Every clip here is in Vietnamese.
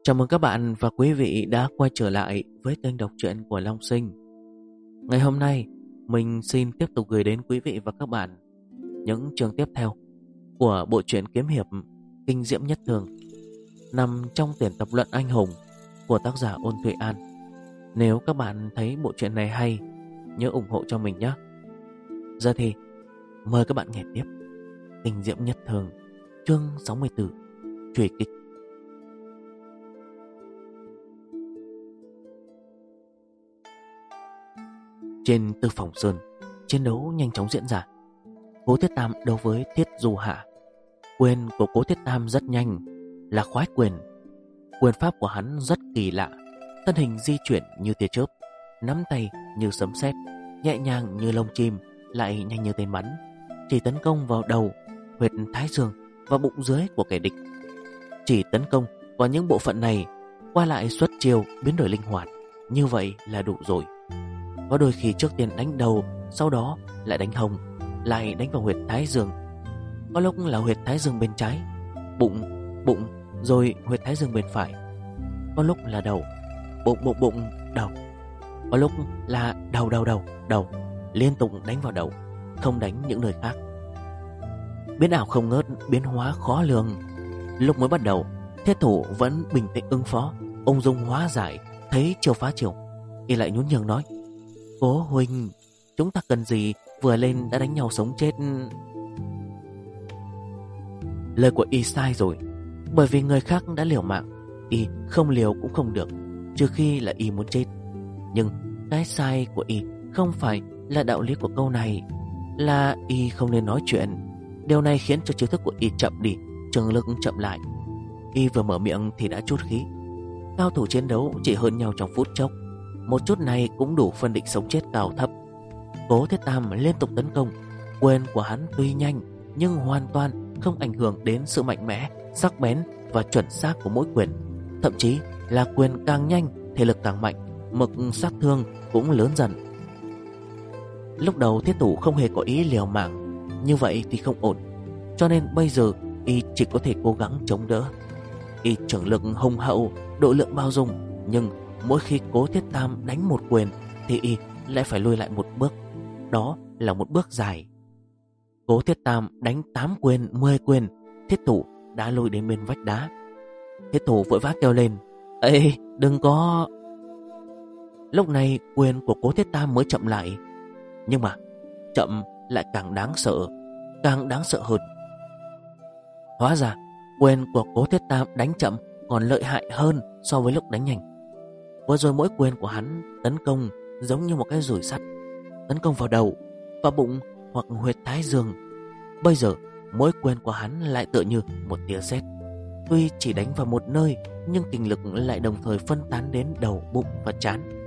Chào mừng các bạn và quý vị đã quay trở lại với kênh đọc truyện của Long Sinh. Ngày hôm nay, mình xin tiếp tục gửi đến quý vị và các bạn những chương tiếp theo của bộ truyện kiếm hiệp Kinh Diễm Nhất Thường, nằm trong tuyển tập luận anh hùng của tác giả Ôn Tuệ An. Nếu các bạn thấy bộ truyện này hay, nhớ ủng hộ cho mình nhé. Giờ thì mời các bạn nghe tiếp Kinh Diễm Nhất Thường, chương 64, truy kích. Trên Tư Phòng Sơn, chiến đấu nhanh chóng diễn ra. Cố Thiết Tam đấu với Thiết Du Hạ. Quyền của Cố Thiết Tam rất nhanh, là khoái quyền. Quyền pháp của hắn rất kỳ lạ, thân hình di chuyển như tia chớp, nắm tay như sấm sét, nhẹ nhàng như lông chim, lại nhanh như tên bắn, chỉ tấn công vào đầu, huyệt thái dương và bụng dưới của kẻ địch. Chỉ tấn công vào những bộ phận này, qua lại xuất chiêu biến đổi linh hoạt, như vậy là đủ rồi. Có đôi khi trước tiên đánh đầu, sau đó lại đánh hông, lại đánh vào huyệt thái dương. Có lúc là huyệt thái dương bên trái, bụng, rồi huyệt thái dương bên phải. Có lúc là đầu, bụng, đầu. Có lúc là đầu, liên tục đánh vào đầu, không đánh những nơi khác. Biến ảo không ngớt, biến hóa khó lường. Lúc mới bắt đầu, thiết thủ vẫn bình tĩnh ứng phó, ung dung hóa giải. Thấy chiêu phá chiêu, y lại nhún nhường nói: Cố huynh, chúng ta cần gì, vừa lên đã đánh nhau sống chết. Lời của y sai rồi, bởi vì người khác đã liều mạng, y không liều cũng không được, trừ khi là y muốn chết. Nhưng cái sai của y không phải là đạo lý của câu này, là y không nên nói chuyện. Điều này khiến cho chiêu thức của y chậm đi, trường lực chậm lại. Y vừa mở miệng thì đã trút khí. Cao thủ chiến đấu chỉ hơn nhau trong phút chốc, một chút này cũng đủ phân định sống chết cao thấp. Cố Thiết Tam liên tục tấn công. Quyền của hắn tuy nhanh, nhưng hoàn toàn không ảnh hưởng đến sự mạnh mẽ, sắc bén và chuẩn xác của mỗi quyền. Thậm chí là quyền càng nhanh, thể lực càng mạnh, mực sát thương cũng lớn dần. Lúc đầu thiết thủ không hề có ý liều mạng, như vậy thì không ổn, cho nên bây giờ y chỉ có thể cố gắng chống đỡ. Y trưởng lực hùng hậu, độ lượng bao dung, nhưng mỗi khi Cố Thiết Tam đánh một quyền thì y lại phải lùi lại một bước. Đó là một bước dài. Cố Thiết Tam đánh 8 quyền, 10 quyền, thiết thủ đã lùi đến bên vách đá. Thiết thủ vội vã kêu lên: Ê, đừng có... Lúc này quyền của Cố Thiết Tam mới chậm lại. Nhưng mà chậm lại càng đáng sợ hơn. Hóa ra quyền của Cố Thiết Tam đánh chậm còn lợi hại hơn so với lúc đánh nhanh. Vừa rồi mỗi quyền của hắn tấn công giống như một cái dùi sắt, tấn công vào đầu, vào bụng hoặc huyệt thái dương. Bây giờ mỗi quyền của hắn lại tựa như một tia sét, tuy chỉ đánh vào một nơi nhưng kình lực lại đồng thời phân tán đến đầu, bụng và trán.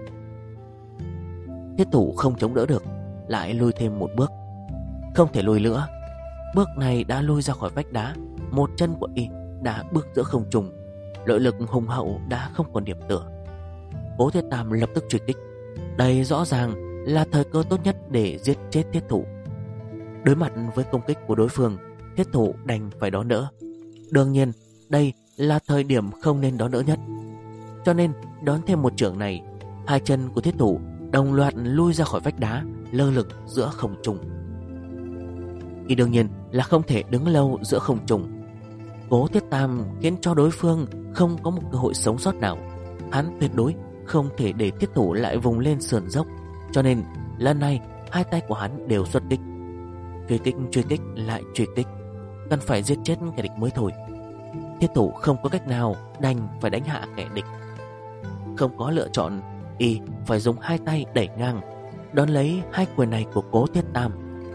Thiết thủ không chống đỡ được, lại lùi thêm một bước. Không thể lùi nữa, bước này đã lùi ra khỏi vách đá. Một chân của y đã bước giữa không trung, nội lực hùng hậu đã không còn điểm tựa. Cố Thiết Tam lập tức truy kích. Đây rõ ràng là thời cơ tốt nhất để giết chết thiết thủ. Đối mặt với công kích của đối phương, thiết thủ đành phải đón đỡ. Đương nhiên đây là thời điểm không nên đón đỡ nhất, cho nên đón thêm một chưởng này, hai chân của thiết thủ đồng loạt lui ra khỏi vách đá, lơ lửng giữa không trung. Y đương nhiên là không thể đứng lâu giữa không trung. Cố Thiết Tam khiến cho đối phương không có một cơ hội sống sót nào. Hắn tuyệt đối không thể để thiết thủ lại vùng lên sườn dốc, cho nên lần này hai tay của hắn đều xuất kích. Truy kích lại truy kích, cần phải giết chết kẻ địch mới thôi. Thiết thủ không có cách nào, đành phải đánh hạ kẻ địch. Không có lựa chọn, y phải dùng hai tay đẩy ngang, đón lấy hai quyền này của Cố Thiết Tam.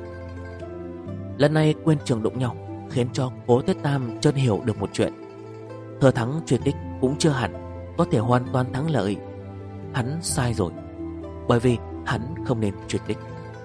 Lần này quyền trường đụng nhau khiến cho Cố Thiết Tam chợt hiểu được một chuyện: thừa thắng truy kích cũng chưa hẳn có thể hoàn toàn thắng lợi. Hắn sai rồi, bởi vì hắn không nên truy kích.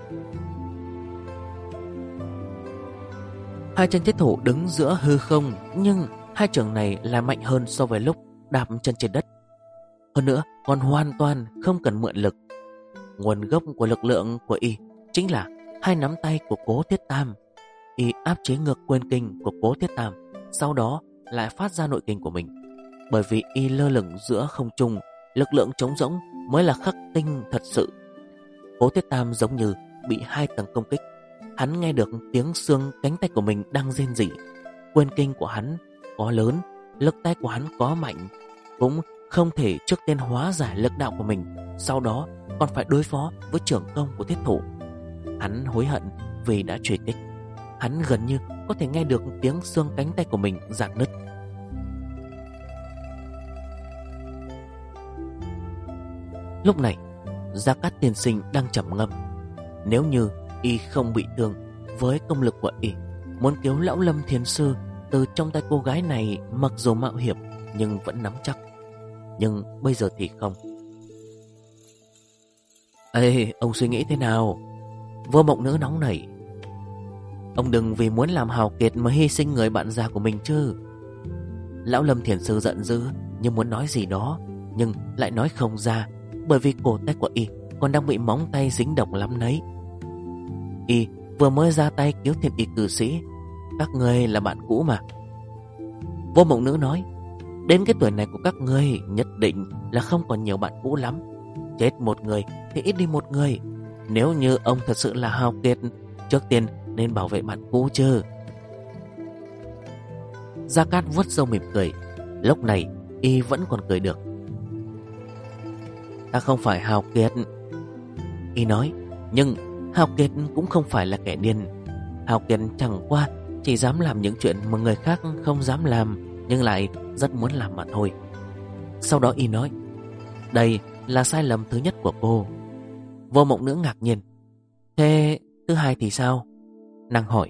Hai chân thiết thủ đứng giữa hư không, nhưng hai chưởng này là mạnh hơn so với lúc đạp chân trên đất. Hơn nữa còn hoàn toàn không cần mượn lực. Nguồn gốc của lực lượng của y chính là hai nắm tay của Cố Thiết Tam. Y áp chế ngược quyền kinh của Cố Thiết Tam, sau đó lại phát ra nội kình của mình. bởi vì y lơ lửng giữa không trung, lực lượng trống rỗng mới là khắc tinh thật sự. Cố Thiết Tam giống như bị 2 tầng công kích. Hắn nghe được tiếng xương cánh tay của mình đang rên rỉ. Quyền kinh của hắn có lớn, lực tay của hắn có mạnh, cũng không thể trước tiên hóa giải lực đạo của mình, sau đó còn phải đối phó với trưởng công của thiết thủ. Hắn hối hận vì đã truy kích. Hắn gần như có thể nghe được tiếng xương cánh tay của mình rạn nứt. Lúc này Gia Cát tiên sinh đang trầm ngâm. Nếu như y không bị thương, với công lực của y, muốn cứu lão Lâm Thiền Sư từ trong tay cô gái này mặc dù mạo hiểm nhưng vẫn nắm chắc. Nhưng bây giờ thì không. Ê, ông suy nghĩ thế nào? Vô Mộng Nữ nóng nảy. Ông đừng vì muốn làm hào kiệt mà hy sinh người bạn già của mình chứ. Lão Lâm Thiền Sư giận dữ như muốn nói gì đó, nhưng lại nói không ra, bởi vì cổ tay của y còn đang bị móng tay dính độc lắm nấy. Y vừa mới ra tay cứu Thiên Y cử sĩ. Các ngươi là bạn cũ mà. Vô Mộng Nữ nói, đến cái tuổi này của các ngươi nhất định là không còn nhiều bạn cũ lắm. Chết một người thì ít đi một người. Nếu như ông thật sự là hào kiệt, trước tiên nên bảo vệ bạn cũ chứ. Gia Cát vuốt râu mỉm cười. Lúc này y vẫn còn cười được. Ta không phải hào kiệt, y nói, nhưng hào kiệt cũng không phải là kẻ điên. Hào kiệt chẳng qua chỉ dám làm những chuyện mà người khác không dám làm, nhưng lại rất muốn làm mà thôi. Sau đó y nói, đây là sai lầm thứ nhất của cô. Vô Mộng Nữ ngạc nhiên. Thế thứ hai thì sao? Nàng hỏi.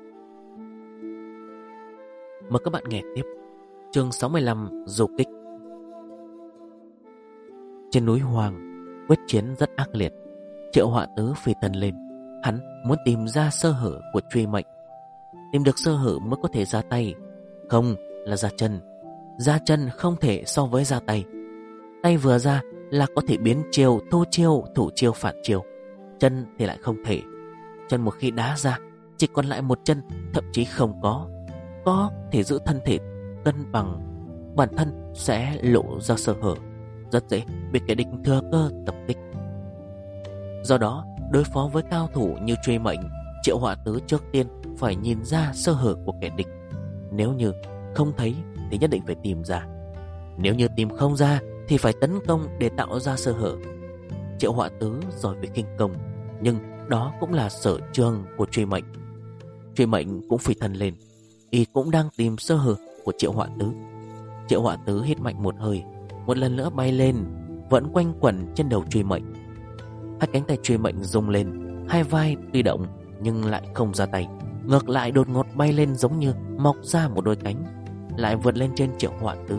Mời các bạn nghe tiếp chương 65 Du Kích. Trên núi Hoàng, quyết chiến rất ác liệt. Triệu Họa Tứ phi thân lên. Hắn muốn tìm ra sơ hở của Truy Mệnh. Tìm được sơ hở mới có thể ra tay, không là ra chân. Ra chân không thể so với ra tay. Tay vừa ra là có thể biến chiêu, thu chiêu, thủ chiêu, phản chiêu. Chân thì lại không thể. Chân một khi đá ra chỉ còn lại một chân, thậm chí không có thể giữ thân thể cân bằng, bản thân sẽ lộ ra sơ hở, rất dễ bị kẻ địch thừa cơ tập kích. Do đó, đối phó với cao thủ như Truy Mệnh, Triệu Họa Tứ trước tiên phải nhìn ra sơ hở của kẻ địch. Nếu như không thấy thì nhất định phải tìm ra. Nếu như tìm không ra thì phải tấn công để tạo ra sơ hở. Triệu Họa Tứ giỏi về khinh công, nhưng đó cũng là sở trường của Truy Mệnh. Truy Mệnh cũng phi thân lên. Y cũng đang tìm sơ hở của Triệu Họa Tứ. Triệu Họa Tứ hít mạnh một hơi, một lần nữa bay lên, vẫn quanh quẩn trên đầu Truy Mệnh. Hai cánh tay Truy Mệnh rung lên, hai vai tuy động nhưng lại không ra tay, ngược lại đột ngột bay lên giống như mọc ra một đôi cánh, lại vượt lên trên Triệu Họa Tứ.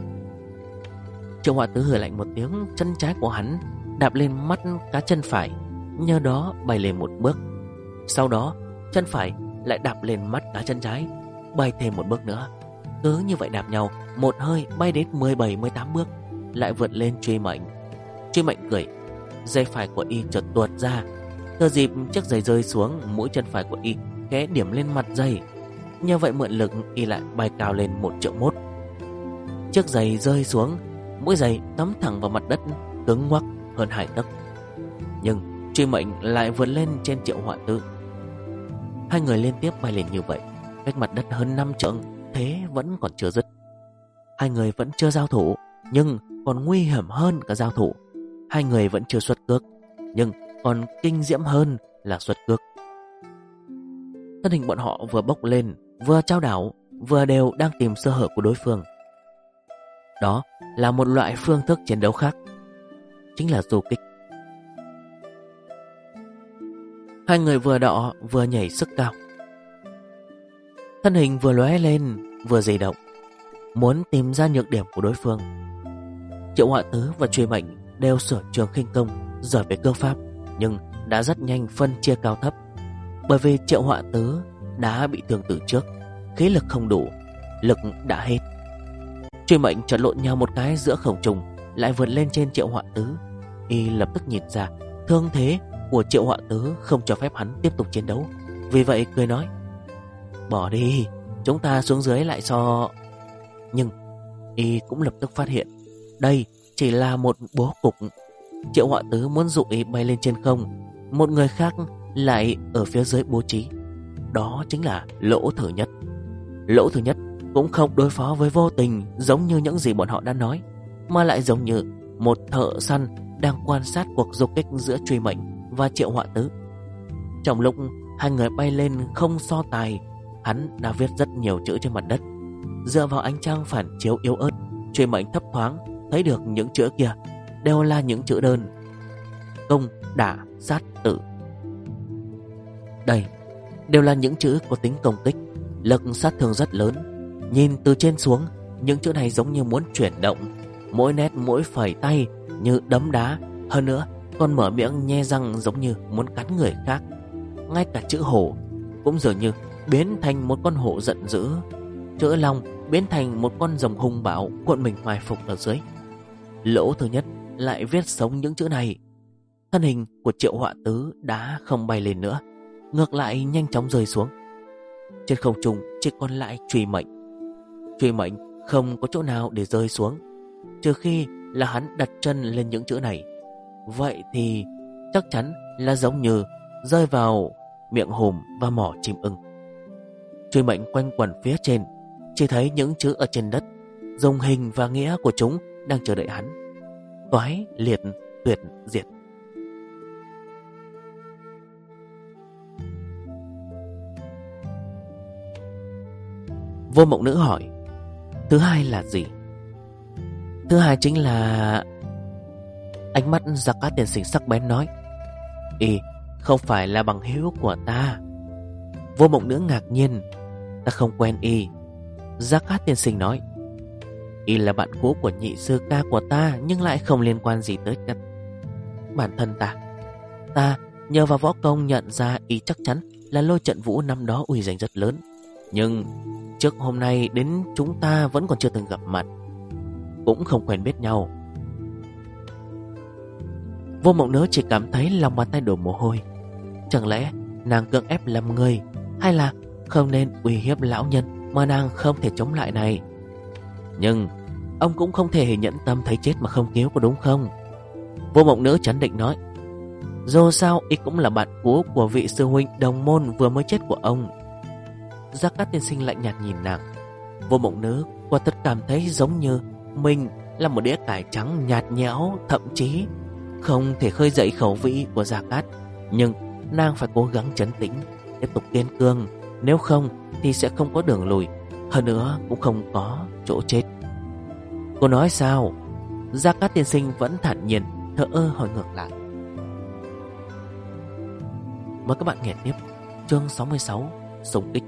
Triệu Họa Tứ hừ lạnh một tiếng, chân trái của hắn đạp lên mắt cá chân phải, nhờ đó bay lên một bước. Sau đó chân phải lại đạp lên mắt cá chân trái, bay thêm một bước nữa. Cứ như vậy đạp nhau, một hơi bay đến 17-18 bước, lại vượt lên Truy Mệnh. Truy Mệnh cười, giày phải của y chợt tuột ra. Thừa dịp chiếc giày rơi xuống, mũi chân phải của y khẽ điểm lên mặt giày. Nhờ vậy mượn lực, y lại bay cao lên 1,1 triệu. Chiếc giày rơi xuống, mũi giày cắm thẳng vào mặt đất, cứng ngoắc hơn 2 tấc. Nhưng Truy Mệnh lại vượt lên trên Triệu Họa Tứ. Hai người liên tiếp bay lên như vậy, cách mặt đất hơn 5 trượng, thế vẫn còn chưa dứt. Hai người vẫn chưa giao thủ, nhưng còn nguy hiểm hơn cả giao thủ. Hai người vẫn chưa xuất cước, nhưng còn kinh diễm hơn là xuất cước. Thân hình bọn họ vừa bốc lên, vừa trao đảo, vừa đều đang tìm sơ hở của đối phương. Đó là một loại phương thức chiến đấu khác, chính là du kích. Hai người vừa đọ vừa nhảy sức cao, thân hình vừa lóe lên vừa di động, muốn tìm ra nhược điểm của đối phương. Triệu Họa Tứ và Truy Mệnh đều sở trường khinh công, giỏi về cơ pháp, nhưng đã rất nhanh phân chia cao thấp. Bởi vì Triệu Họa Tứ đã bị thương từ trước, khí lực không đủ, lực đã hết. Truy Mệnh chợt lộn nhau một cái giữa không trung, lại vượt lên trên Triệu Họa Tứ. Y lập tức nhìn ra thương thế của Triệu Họa Tứ không cho phép hắn tiếp tục chiến đấu, vì vậy cười nói, bỏ đi, chúng ta xuống dưới lại so. Nhưng Y cũng lập tức phát hiện đây chỉ là một bố cục. Triệu Họa Tứ muốn dụ Y bay lên trên không, một người khác lại ở phía dưới bố trí. Đó chính là Lỗ Thứ Nhất. Lỗ Thứ Nhất cũng không đối phó với Vô Tình giống như những gì bọn họ đã nói, mà lại giống như một thợ săn đang quan sát cuộc du kích giữa Truy Mệnh và Triệu Họa Tứ. Trong lúc hai người bay lên không so tài, hắn đã viết rất nhiều chữ trên mặt đất. Dựa vào ánh trăng phản chiếu yếu ớt, Truy Mệnh thấp thoáng thấy được những chữ kia đều là những chữ đơn: công, đả, sát, tử. Đây đều là những chữ có tính công kích, lực sát thương rất lớn. Nhìn từ trên xuống, những chữ này giống như muốn chuyển động, mỗi nét mỗi phẩy tay như đấm đá. Hơn nữa còn mở miệng nhe răng giống như muốn cắn người khác. Ngay cả chữ hổ cũng dường như biến thành một con hổ giận dữ, chữ long biến thành một con rồng hung bạo cuộn mình mai phục ở dưới. Lỗ Thứ Nhất lại viết sống những chữ này. Thân hình của Triệu Họa Tứ đã không bay lên nữa, ngược lại nhanh chóng rơi xuống. Trên không trung chỉ còn lại Truy Mệnh. Truy Mệnh không có chỗ nào để rơi xuống, trừ khi là hắn đặt chân lên những chữ này. Vậy thì chắc chắn là giống như rơi vào miệng hùm và mỏ chim ưng. Truy Mệnh quanh quẩn phía trên, chỉ thấy những chữ ở trên đất, dùng hình và nghĩa của chúng đang chờ đợi hắn: toái, liệt, tuyệt, diệt. Vô Mộng Nữ hỏi: thứ hai là gì? Thứ hai chính là... Ánh mắt Gia Cát Tiên Sinh sắc bén nói: Y không phải là bằng hữu của ta. Vô Mộng Nữ ngạc nhiên: ta không quen Y. Gia Cát Tiên Sinh nói: Y là bạn cũ của nhị sư ca của ta, nhưng lại không liên quan gì tới bản thân ta. Ta nhờ vào võ công nhận ra Y chắc chắn là Lôi Trận Vũ năm đó uy danh rất lớn, nhưng trước hôm nay đến chúng ta vẫn còn chưa từng gặp mặt, cũng không quen biết nhau. Vô Mộng Nữ chỉ cảm thấy lòng bàn tay đổ mồ hôi. Chẳng lẽ nàng cưỡng ép làm người, hay là không nên uy hiếp lão nhân mà nàng không thể chống lại này? Nhưng ông cũng không thể nhẫn tâm thấy chết mà không cứu, có đúng không? Vô Mộng Nữ trấn định nói: dù sao Y cũng là bạn cũ của vị sư huynh đồng môn vừa mới chết của ông. Gia Cát Tiên Sinh lạnh nhạt nhìn nàng. Vô Mộng Nữ quả thật cảm thấy giống như mình là một đĩa cải trắng nhạt nhẽo, thậm chí không thể khơi dậy khẩu vị của Gia Cát. Nhưng nàng phải cố gắng trấn tĩnh, tiếp tục kiên cường, nếu không thì sẽ không có đường lùi, hơn nữa cũng không có chỗ chết. Cô nói sao? Gia Cát Tiên Sinh vẫn thản nhiên, thờ ơ hỏi ngược lại. Mời các bạn nghe tiếp chương 66, xung kích.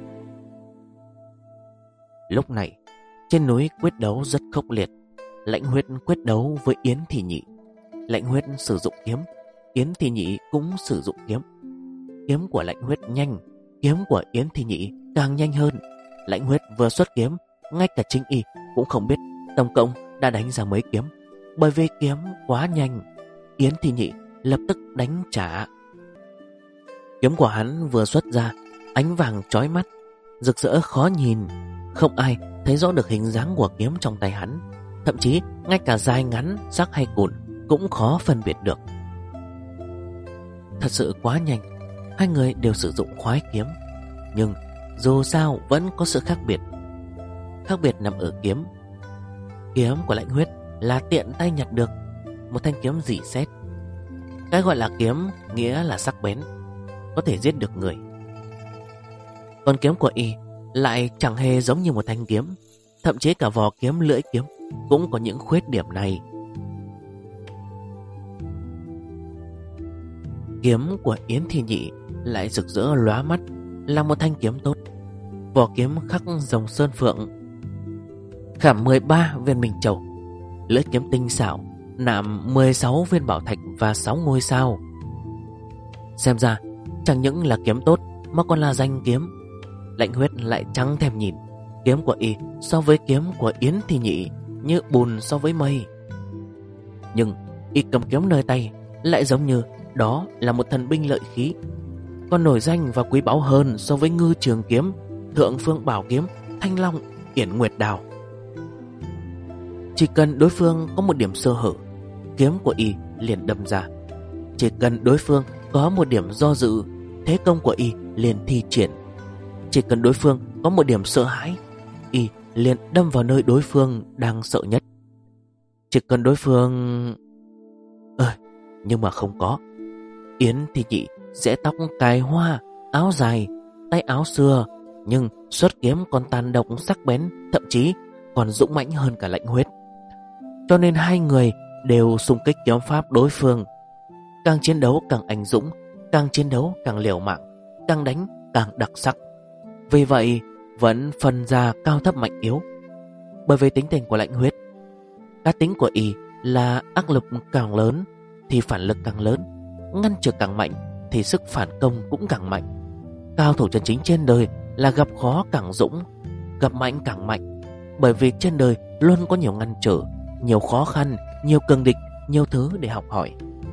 Lúc này trên núi quyết đấu rất khốc liệt. Lãnh Huyết quyết đấu với Yến Thị Nhị. Lãnh Huyết sử dụng kiếm, Yến Thị Nhị cũng sử dụng kiếm. Kiếm của Lãnh Huyết nhanh, kiếm của Yến Thị Nhị càng nhanh hơn. Lãnh Huyết vừa xuất kiếm, ngay cả chính Y cũng không biết tổng cộng đã đánh ra mấy kiếm. Bởi vì kiếm quá nhanh, Yến Thị Nhị lập tức đánh trả. Kiếm của hắn vừa xuất ra, ánh vàng chói mắt, rực rỡ khó nhìn. Không ai thấy rõ được hình dáng của kiếm trong tay hắn, thậm chí ngay cả dài ngắn, sắc hay cụn cũng khó phân biệt được. Thật sự quá nhanh. Hai người đều sử dụng khoái kiếm, nhưng dù sao vẫn có sự khác biệt. Khác biệt nằm ở kiếm. Kiếm của Lãnh Huyết là tiện tay nhặt được, một thanh kiếm rỉ sét. Cái gọi là kiếm nghĩa là sắc bén, có thể giết được người. Còn kiếm của Y lại chẳng hề giống như một thanh kiếm, thậm chí cả vỏ kiếm, lưỡi kiếm cũng có những khuyết điểm này. Kiếm của Yến Thị Nhị lại rực rỡ lóa mắt, là một thanh kiếm tốt. Vỏ kiếm khắc rồng sơn phượng, khảm 13 viên minh châu, lưỡi kiếm tinh xảo, nạm 16 viên bảo thạch và 6 ngôi sao. Xem ra chẳng những là kiếm tốt mà còn là danh kiếm. Lãnh Huyết lại chẳng thèm nhìn. Kiếm của Y so với kiếm của Yến Thị Nhị như bùn so với mây. Nhưng Y cầm kiếm nơi tay lại giống như đó là một thần binh lợi khí, còn nổi danh và quý báu hơn so với Ngư Trường kiếm, Thượng Phương Bảo kiếm, Thanh Long, Yển Nguyệt Đào. Chỉ cần đối phương có một điểm sơ hở, kiếm của y liền đâm ra. Chỉ cần đối phương có một điểm do dự, thế công của y liền thi triển. Chỉ cần đối phương có một điểm sợ hãi, y liền đâm vào nơi đối phương đang sợ nhất. Chỉ cần đối phương... nhưng mà không có. Yến Thi Nhị sẽ tóc cài hoa, áo dài, tay áo xưa, nhưng xuất kiếm còn tàn độc sắc bén, thậm chí còn dũng mãnh hơn cả Lãnh Huyết. Cho nên hai người đều xung kích kiếm pháp đối phương. Càng chiến đấu càng anh dũng, càng chiến đấu càng liều mạng, càng đánh càng đặc sắc. Vì vậy vẫn phân ra cao thấp mạnh yếu. Bởi vì tính tình của Lãnh Huyết, cá tính của y là ác lực càng lớn thì phản lực càng lớn, ngăn trở càng mạnh thì sức phản công cũng càng mạnh. Cao thủ chân chính trên đời là gặp khó càng dũng, gặp mạnh càng mạnh. Bởi vì trên đời luôn có nhiều ngăn trở, nhiều khó khăn, nhiều cường địch, nhiều thứ để học hỏi.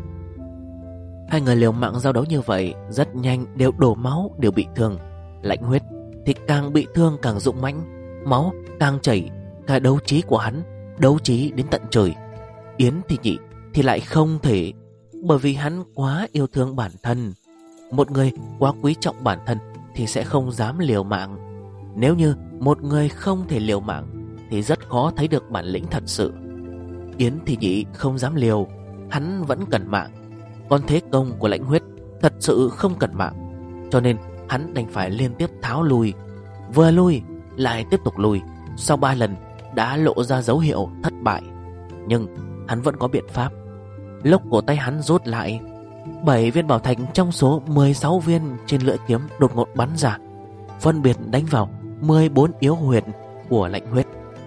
Hai người liều mạng giao đấu như vậy, rất nhanh đều đổ máu, đều bị thương. Lãnh Huyết thì càng bị thương càng dũng mãnh, máu càng chảy, cả đấu trí của hắn đấu trí đến tận trời. Yến Thi Nhị thì lại không thể, bởi vì hắn quá yêu thương bản thân. Một người quá quý trọng bản thân thì sẽ không dám liều mạng. Nếu như một người không thể liều mạng thì rất khó thấy được bản lĩnh thật sự. Yến Thi Nhị không dám liều, hắn vẫn cần mạng. Còn thế công của Lãnh Huyết thật sự không cần mạng, cho nên hắn đành phải liên tiếp tháo lui. Vừa lui lại tiếp tục lui, sau 3 lần đã lộ ra dấu hiệu thất bại. Nhưng hắn vẫn có biện pháp. Lốc cổ tay hắn rút lại, 7 viên bảo thạch trong số 16 viên trên lưỡi kiếm đột ngột bắn ra, phân biệt đánh vào 14 yếu huyệt của Lãnh Huyết.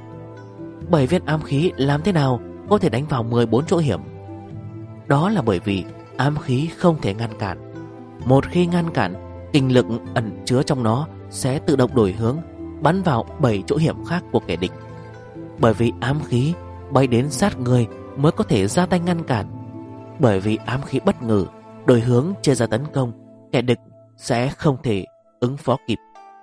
7 viên ám khí làm thế nào có thể đánh vào 14 chỗ hiểm? Đó là bởi vì ám khí không thể ngăn cản. Một khi ngăn cản, kinh lực ẩn chứa trong nó sẽ tự động đổi hướng, bắn vào 7 chỗ hiểm khác của kẻ địch. Bởi vì ám khí bay đến sát người mới có thể ra tay ngăn cản. Bởi vì ám khí bất ngờ đổi hướng chia ra tấn công, kẻ địch sẽ không thể ứng phó kịp.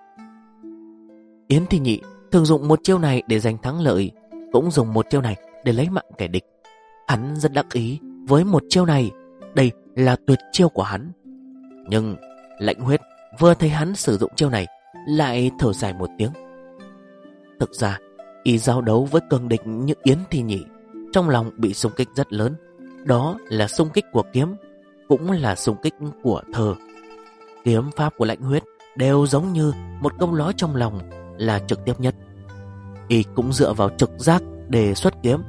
Yến Thi Nhị thường dùng một chiêu này để giành thắng lợi, cũng dùng một chiêu này để lấy mạng kẻ địch. Hắn rất đắc ý với một chiêu này, đây là tuyệt chiêu của hắn. Nhưng Lãnh Huyết vừa thấy hắn sử dụng chiêu này lại thở dài một tiếng. Thực ra y giao đấu với cường địch như Yến Thi Nhị, trong lòng bị xung kích rất lớn. Đó là xung kích của kiếm, cũng là xung kích của thơ. Kiếm pháp của Lãnh Huyết đều giống như một câu nói trong lòng, là trực tiếp nhất. Y cũng dựa vào trực giác để xuất kiếm.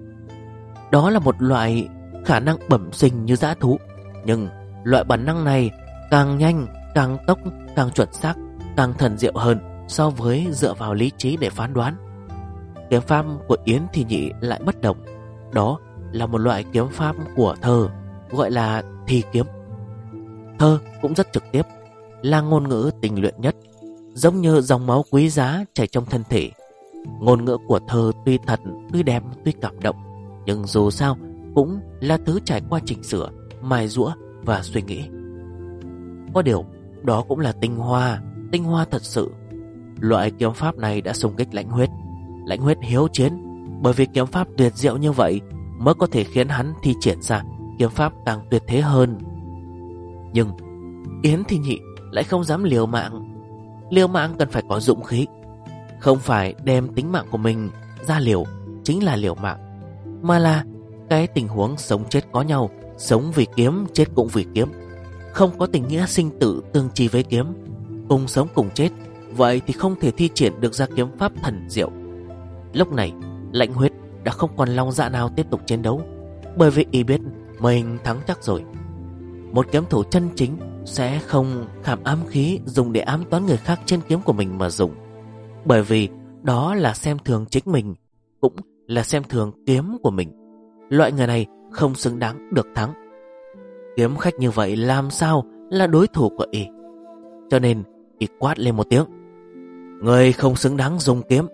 Đó là một loại khả năng bẩm sinh như dã thú. Nhưng loại bản năng này càng nhanh, càng tốc, càng chuẩn xác, càng thần diệu hơn so với dựa vào lý trí để phán đoán. Kiếm pháp của Yến Thi Nhị lại bất đồng. Đó là một loại kiếm pháp của thơ, gọi là thi kiếm. Thơ cũng rất trực tiếp, là ngôn ngữ tình luyện nhất, giống như dòng máu quý giá chảy trong thân thể. Ngôn ngữ của thơ tuy thật, tuy đẹp, tuy cảm động, nhưng dù sao cũng là thứ trải qua chỉnh sửa, mài giũa và suy nghĩ. Có điều đó cũng là tinh hoa thật sự. Loại kiếm pháp này đã xung kích Lãnh Huyết. Lãnh Huyết hiếu chiến, bởi vì kiếm pháp tuyệt diệu như vậy mới có thể khiến hắn thi triển ra kiếm pháp càng tuyệt thế hơn. Nhưng Yến Thi Nhị lại không dám liều mạng. Liều mạng cần phải có dũng khí, không phải đem tính mạng của mình ra liều chính là liều mạng, mà là cái tình huống sống chết có nhau, sống vì kiếm, chết cũng vì kiếm. Không có tình nghĩa sinh tử tương chi với kiếm, cùng sống cùng chết, vậy thì không thể thi triển được ra kiếm pháp thần diệu. Lúc này Lãnh Huyết đã không còn lòng dạ nào tiếp tục chiến đấu, bởi vì y biết mình thắng chắc rồi. Một kiếm thủ chân chính sẽ không khảm ám khí dùng để ám toán người khác trên kiếm của mình mà dùng, bởi vì đó là xem thường chính mình, cũng là xem thường kiếm của mình. Loại người này không xứng đáng được thắng. Kiếm khách như vậy làm sao là đối thủ của y? Cho nên y quát lên một tiếng: người không xứng đáng dùng kiếm.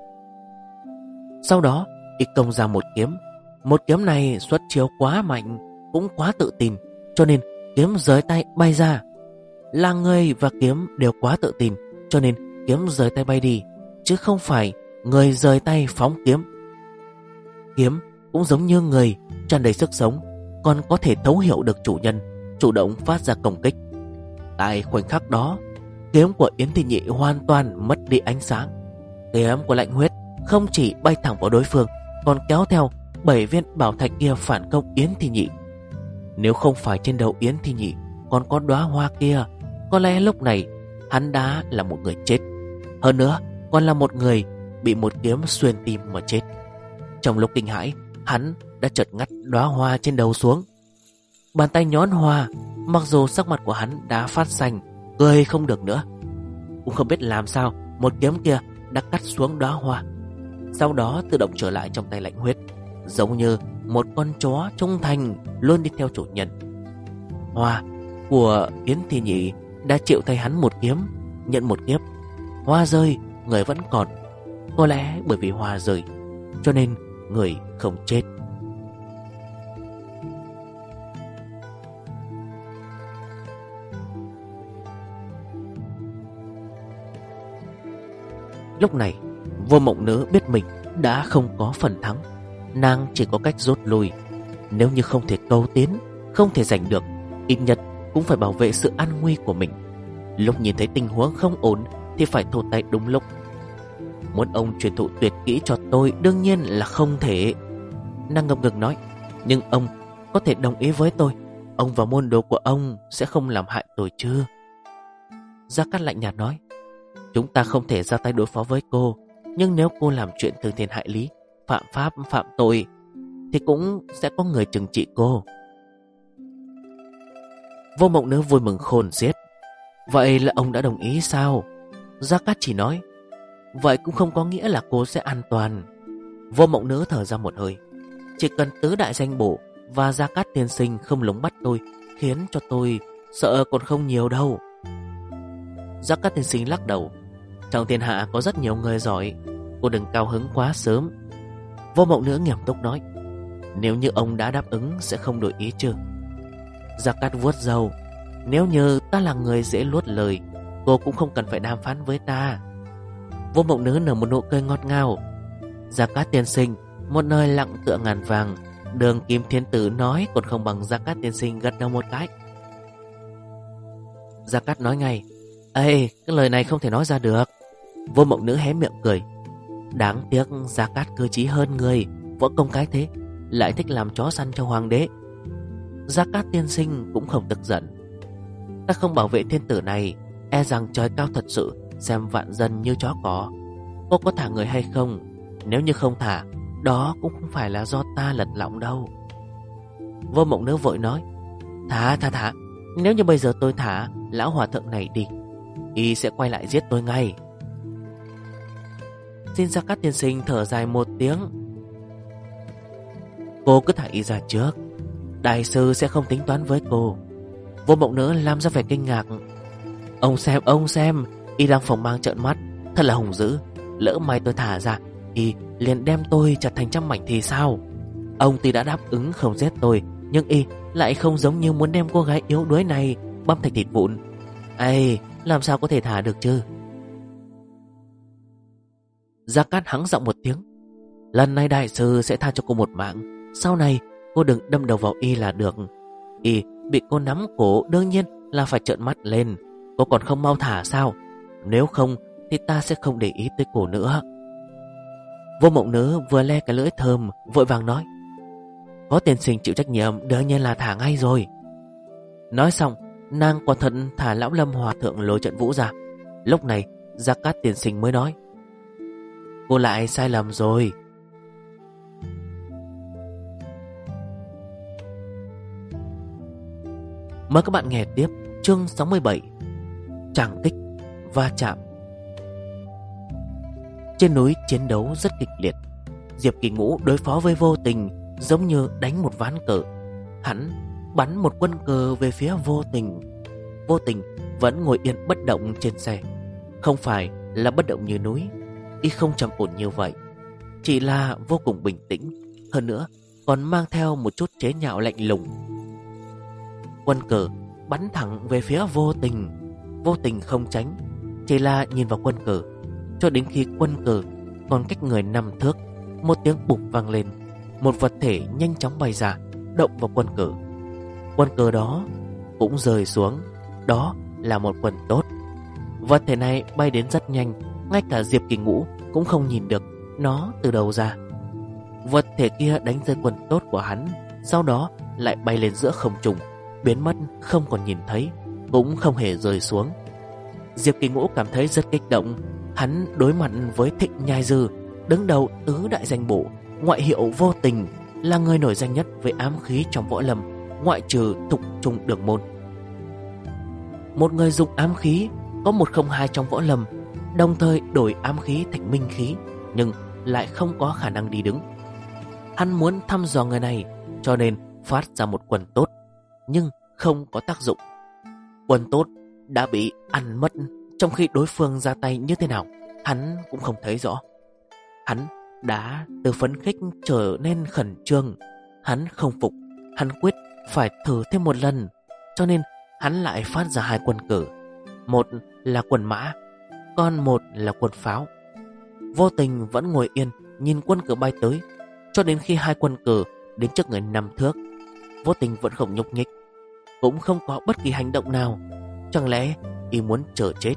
Sau đó y công ra một kiếm. Một kiếm này xuất chiêu quá mạnh, cũng quá tự tin, cho nên kiếm rời tay bay ra. Là người và kiếm đều quá tự tin, cho nên kiếm rời tay bay đi, chứ không phải người rời tay phóng kiếm. kiếm cũng giống như người, tràn đầy sức sống, còn có thể thấu hiểu được chủ nhân, chủ động phát ra công kích. Tại khoảnh khắc đó, kiếm của Yến Thị Nhị hoàn toàn mất đi ánh sáng. Kiếm của Lạnh Huyết không chỉ bay thẳng vào đối phương, còn kéo theo 7 viên bảo thạch kia phản công Yến Thị Nhị. Nếu không phải trên đầu Yến Thị Nhị còn có đóa hoa kia, có lẽ lúc này hắn đã là một người chết. Hơn nữa, còn là một người bị một kiếm xuyên tim mà chết. Trong lúc kinh hãi, hắn đã chợt ngắt đóa hoa trên đầu xuống. Bàn tay nhón hoa, mặc dù sắc mặt của hắn đã phát xanh, cười không được nữa. Cũng không biết làm sao một kiếm kia đã cắt xuống đóa hoa, sau đó tự động trở lại trong tay Lạnh Huyết, giống như một con chó trung thành luôn đi theo chủ nhân. Hoa của Yến Thị Nhị đã chịu thay hắn một kiếm, nhận một kiếp. Hoa rơi, người vẫn còn. Có lẽ bởi vì hoa rơi, cho nên người không chết. Lúc này, Vô Mộng Nữ biết mình đã không có phần thắng. Nàng chỉ có cách rút lui. Nếu như không thể cầu tiến, không thể giành được, ít nhất cũng phải bảo vệ sự an nguy của mình. Lúc nhìn thấy tình huống không ổn thì phải thu tay đúng lúc. Muốn ông truyền thụ tuyệt kỹ cho tôi đương nhiên là không thể, nàng ngập ngừng nói. Nhưng ông có thể đồng ý với tôi, ông và môn đồ của ông sẽ không làm hại tôi chứ? Gia Cát lạnh nhạt nói. Chúng ta không thể ra tay đối phó với cô, nhưng nếu cô làm chuyện thương thiên hại lý, phạm pháp phạm tội, thì cũng sẽ có người trừng trị cô. Vô Mộng Nữ vui mừng khôn xiết. Vậy là ông đã đồng ý sao? Gia Cát chỉ nói. Vậy cũng không có nghĩa là cô sẽ an toàn. Vô Mộng Nữ thở ra một hơi. Chỉ cần tứ đại danh bổ và Gia Cát tiên sinh không lúng bắt tôi, khiến cho tôi sợ còn không nhiều đâu. Gia Cát tiên sinh lắc đầu. Trong thiên hạ có rất nhiều người giỏi, cô đừng cao hứng quá sớm. Vô Mộng Nữ nghiêm túc nói. Nếu như ông đã đáp ứng sẽ không đổi ý chứ? Gia Cát vuốt râu. Nếu như ta là người dễ nuốt lời, cô cũng không cần phải đàm phán với ta. Vô Mộng Nữ nở một nụ cười ngọt ngào. Gia Cát tiên sinh, một nơi lặng tựa ngàn vàng, Đường Kim Thiên Tử nói còn không bằng Gia Cát tiên sinh gật đầu một cái. Gia Cát nói ngay. Ê, cái lời này không thể nói ra được. Vô Mộng Nữ hé miệng cười. Đáng tiếc Gia Cát cơ trí hơn người, võ công cái thế, lại thích làm chó săn cho hoàng đế. Gia Cát tiên sinh cũng không tức giận. Ta không bảo vệ thiên tử này, e rằng trời cao thật sự xem vạn dân như chó cỏ. Cô có thả người hay không? Nếu như không thả, đó cũng không phải là do ta lật lọng đâu. Vô Mộng Nữ vội nói. Thả. Nếu như bây giờ tôi thả lão hòa thượng này đi, y sẽ quay lại giết tôi ngay. Xin Gia Cát tiên sinh thở dài một tiếng. Cô cứ thả y ra trước, đại sư sẽ không tính toán với cô. Vô Mộng Nữ làm ra vẻ kinh ngạc. Ông xem, y đang phồng mang trợn mắt, thật là hùng dữ. Lỡ may tôi thả ra, y liền đem tôi chặt thành trăm mảnh thì sao? Ông tuy đã đáp ứng không giết tôi, nhưng y lại không giống như muốn đem cô gái yếu đuối này băm thành thịt vụn. Ây, làm sao có thể thả được chứ? Gia Cát hắng giọng một tiếng. Lần này đại sư sẽ tha cho cô một mạng, sau này cô đừng đâm đầu vào y là được. Y bị cô nắm cổ đương nhiên là phải trợn mắt lên. Cô còn không mau thả sao? Nếu không thì ta sẽ không để ý tới cô nữa. Vô Mộng Nữ vừa le cái lưỡi thơm, vội vàng nói. Có tiên sinh chịu trách nhiệm, đương nhiên là thả ngay rồi. Nói xong, nàng quả thật thả lão Lâm hòa thượng Lôi Trận Vũ ra. Lúc này Gia Cát tiên sinh mới nói. Cô lại sai lầm rồi. Mời các bạn nghe tiếp chương 67, Tràng kích va chạm. Trên núi chiến đấu rất kịch liệt. Diệp Kỳ Ngũ đối phó với Vô Tình giống như đánh một ván cờ. Hắn bắn một quân cờ về phía Vô Tình. Vô Tình vẫn ngồi yên bất động trên xe. Không phải là bất động như núi, y không trầm ổn như vậy, chỉ là vô cùng bình tĩnh. Hơn nữa còn mang theo một chút chế nhạo lạnh lùng. Quân cờ bắn thẳng về phía Vô Tình. Vô Tình không tránh, chỉ là nhìn vào quân cờ. Cho đến khi quân cờ còn cách người 5 thước, một tiếng bụp vang lên. một vật thể nhanh chóng bay ra, động vào quân cờ. Quân cờ đó cũng rơi xuống. Đó là một quân tốt. Vật thể này bay đến rất nhanh, ngay cả Diệp Kỳ Ngũ cũng không nhìn được nó từ đâu ra. Vật thể kia đánh rơi quân tốt của hắn, sau đó lại bay lên giữa không trung, biến mất không còn nhìn thấy, cũng không hề rơi xuống. Diệp Kỳ Ngũ cảm thấy rất kích động. Hắn đối mặt với Thịnh Nhai Dư, đứng đầu tứ đại danh bộ, ngoại hiệu Vô Tình, là người nổi danh nhất với ám khí trong võ lâm, ngoại trừ Thục Trung Đường Môn. Một người dùng ám khí có 102 trong võ lâm, đồng thời đổi ám khí thành minh khí, nhưng lại không có khả năng đi đứng. Hắn muốn thăm dò người này, cho nên phát ra một quần tốt, nhưng không có tác dụng. Quần tốt đã bị ăn mất, trong khi đối phương ra tay như thế nào hắn cũng không thấy rõ. Hắn đã từ phấn khích trở nên khẩn trương. Hắn không phục, hắn quyết phải thử thêm một lần, cho nên hắn lại phát ra 2 quân cờ. Một là quân mã, còn một là quân pháo. Vô Tình vẫn ngồi yên nhìn quân cờ bay tới, cho đến khi 2 quân cờ đến trước người 5 thước. Vô Tình vẫn không nhúc nhích, cũng không có bất kỳ hành động nào. Chẳng lẽ y muốn chờ chết?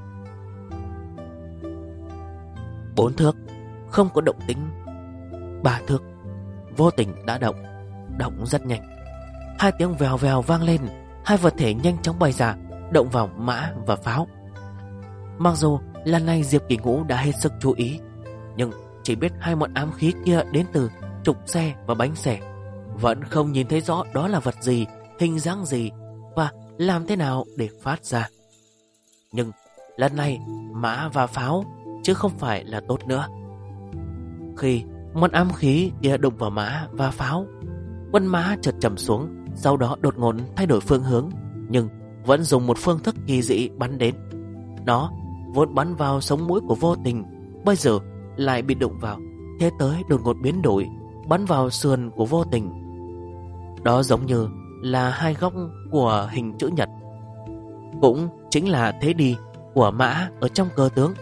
4 thước, không có động tĩnh. 3 thước, Vô Tình đã động rất nhanh. 2 tiếng vèo vèo vang lên, 2 vật thể nhanh chóng bay ra, động vào mã và pháo. Mặc dù lần này Diệp Kỳ Ngũ đã hết sức chú ý, nhưng chỉ biết 2 món ám khí kia đến từ trục xe và bánh xe, vẫn không nhìn thấy rõ đó là vật gì, hình dáng gì và làm thế nào để phát ra. Nhưng lần này mã và pháo, chứ không phải là tốt nữa. Khi món ám khí kia đụng vào mã và pháo, quân mã chợt chầm xuống, sau đó đột ngột thay đổi phương hướng, nhưng vẫn dùng một phương thức kỳ dị bắn đến. Nó vốn bắn vào sống mũi của Vô Tình, bây giờ lại bị đụng vào, thế tới đột ngột biến đổi, bắn vào sườn của Vô Tình. Đó giống như là 2 góc của hình chữ nhật, cũng chính là thế đi của mã ở trong cờ tướng.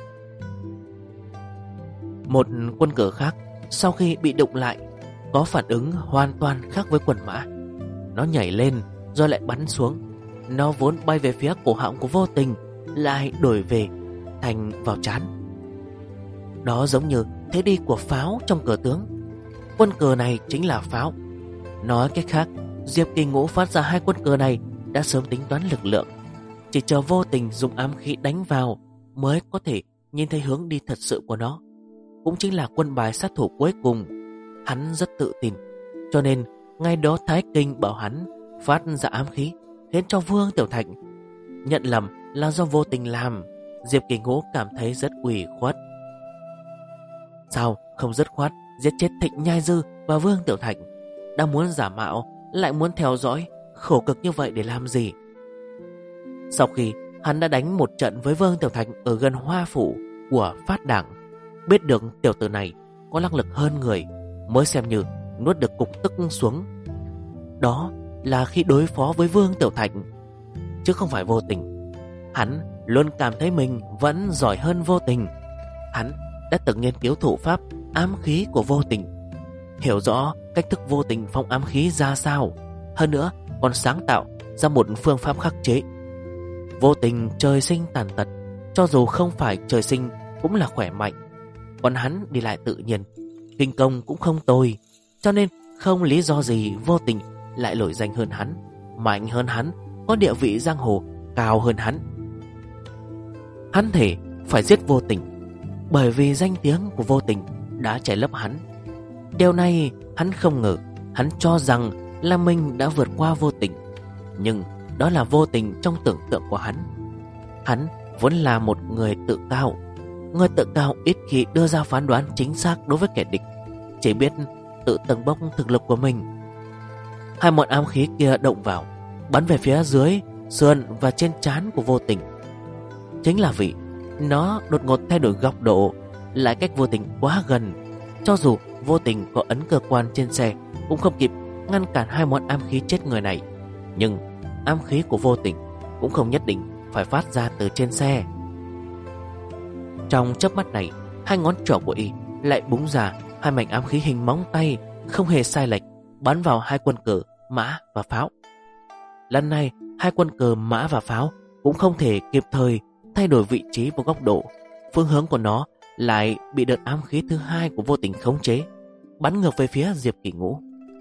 Một quân cờ khác sau khi bị đụng lại có phản ứng hoàn toàn khác với quân mã. Nó nhảy lên rồi lại bắn xuống. Nó vốn bay về phía cổ họng của Vô Tình, lại đổi về thành vào trán. Đó giống như thế đi của pháo trong cờ tướng. Quân cờ này chính là pháo. Nói cách khác, Diệp Kỳ Ngũ phát ra 2 quân cờ này đã sớm tính toán lực lượng, chỉ chờ Vô Tình dùng ám khí đánh vào mới có thể nhìn thấy hướng đi thật sự của nó. Cũng chính là quân bài sát thủ cuối cùng. Hắn rất tự tin, cho nên ngay đó Thái Kinh bảo hắn phát ra ám khí, khiến cho Vương Tiểu Thạch nhận lầm là do Vô Tình làm. Diệp Kỳ Ngũ cảm thấy rất ủy khuất. Sao không dứt khoát giết chết Thịnh Nhai Dư và Vương Tiểu Thạch? Đã muốn giả mạo, lại muốn theo dõi, khổ cực như vậy để làm gì? Sau khi hắn đã đánh một trận với Vương Tiểu Thạch ở gần Hoa Phủ của Phát Đảng, biết được tiểu tử này có năng lực hơn người, mới xem như nuốt được cục tức xuống. Đó là khi đối phó với Vương Tiểu Thạch, chứ không phải Vô Tình. Hắn luôn cảm thấy mình vẫn giỏi hơn Vô Tình. Hắn đã từng nghiên cứu thủ pháp ám khí của Vô Tình, hiểu rõ cách thức Vô Tình phong ám khí ra sao, hơn nữa còn sáng tạo ra một phương pháp khắc chế. Vô Tình trời sinh tàn tật, cho dù không phải trời sinh cũng là khỏe mạnh, còn hắn đi lại tự nhiên, kinh công cũng không tồi, cho nên không lý do gì Vô Tình lại nổi danh hơn hắn, mạnh hơn hắn, có địa vị giang hồ cao hơn hắn. Hắn thể phải giết Vô Tình, bởi vì danh tiếng của Vô Tình đã che lấp hắn. Điều này hắn không ngờ. Hắn cho rằng là mình đã vượt qua Vô Tình, nhưng đó là Vô Tình trong tưởng tượng của hắn. Hắn vốn là một người tự cao. Người tự cao ít khi đưa ra phán đoán chính xác đối với kẻ địch, chỉ biết tự tầng bốc thực lực của mình. 2 món ám khí kia động vào, bắn về phía dưới sườn và trên trán của Vô Tình. Chính là vì nó đột ngột thay đổi góc độ, lại cách Vô Tình quá gần. Cho dù Vô Tình có ấn cơ quan trên xe cũng không kịp ngăn cản 2 món ám khí chết người này. Nhưng ám khí của Vô Tình cũng không nhất định phải phát ra từ trên xe. Trong chớp mắt này, 2 ngón trỏ của y lại búng ra 2 mảnh ám khí hình móng tay, không hề sai lệch, bắn vào hai quân cờ mã và pháo. Lần này hai quân cờ mã và pháo cũng không thể kịp thời thay đổi vị trí và góc độ. Phương hướng của nó lại bị đợt ám khí thứ hai của Vô Tình khống chế, bắn ngược về phía Diệp Kỳ Ngũ.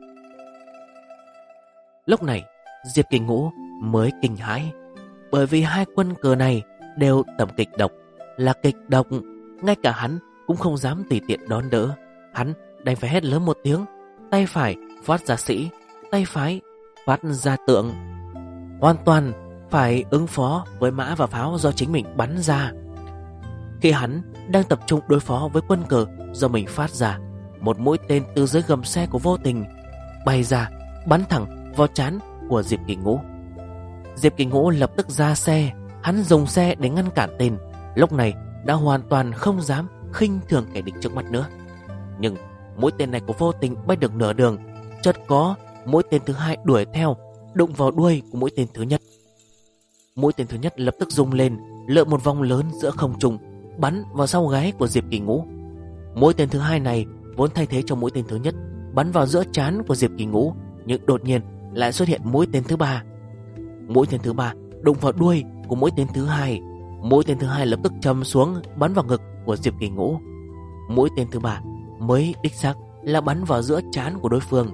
Lúc này Diệp Kỳ Ngũ mới kinh hãi, bởi vì hai quân cờ này đều tầm kịch độc, là kịch độc. Ngay cả hắn cũng không dám tùy tiện đón đỡ. Hắn đành phải hét lớn một tiếng, tay phải phát ra sĩ, tay phải phát ra tượng, hoàn toàn phải ứng phó với mã và pháo do chính mình bắn ra. Khi hắn đang tập trung đối phó với quân cờ do mình phát ra, một mũi tên từ dưới gầm xe của Vô Tình bay ra, bắn thẳng vào trán của Diệp Kỳ Ngũ. Diệp Kỳ Ngũ lập tức ra xe, hắn dùng xe để ngăn cản tên. Lúc này đã hoàn toàn không dám khinh thường kẻ địch trước mắt nữa. Nhưng mũi tên này của Vô Tình bay được nửa đường, chợt có mũi tên thứ hai đuổi theo, đụng vào đuôi của mũi tên thứ nhất. Mũi tên thứ nhất lập tức rung lên, lượn một vòng lớn giữa không trung, bắn vào sau gáy của Diệp Kỳ Ngũ. Mũi tên thứ hai này vốn thay thế cho mũi tên thứ nhất, bắn vào giữa trán của Diệp Kỳ Ngũ, nhưng đột nhiên lại xuất hiện mũi tên thứ ba. Mũi tên thứ ba đụng vào đuôi của mũi tên thứ hai. Mũi tên thứ hai lập tức chầm xuống, bắn vào ngực của Diệp Kỳ Ngũ. Mũi tên thứ ba mới đích xác là bắn vào giữa trán của đối phương.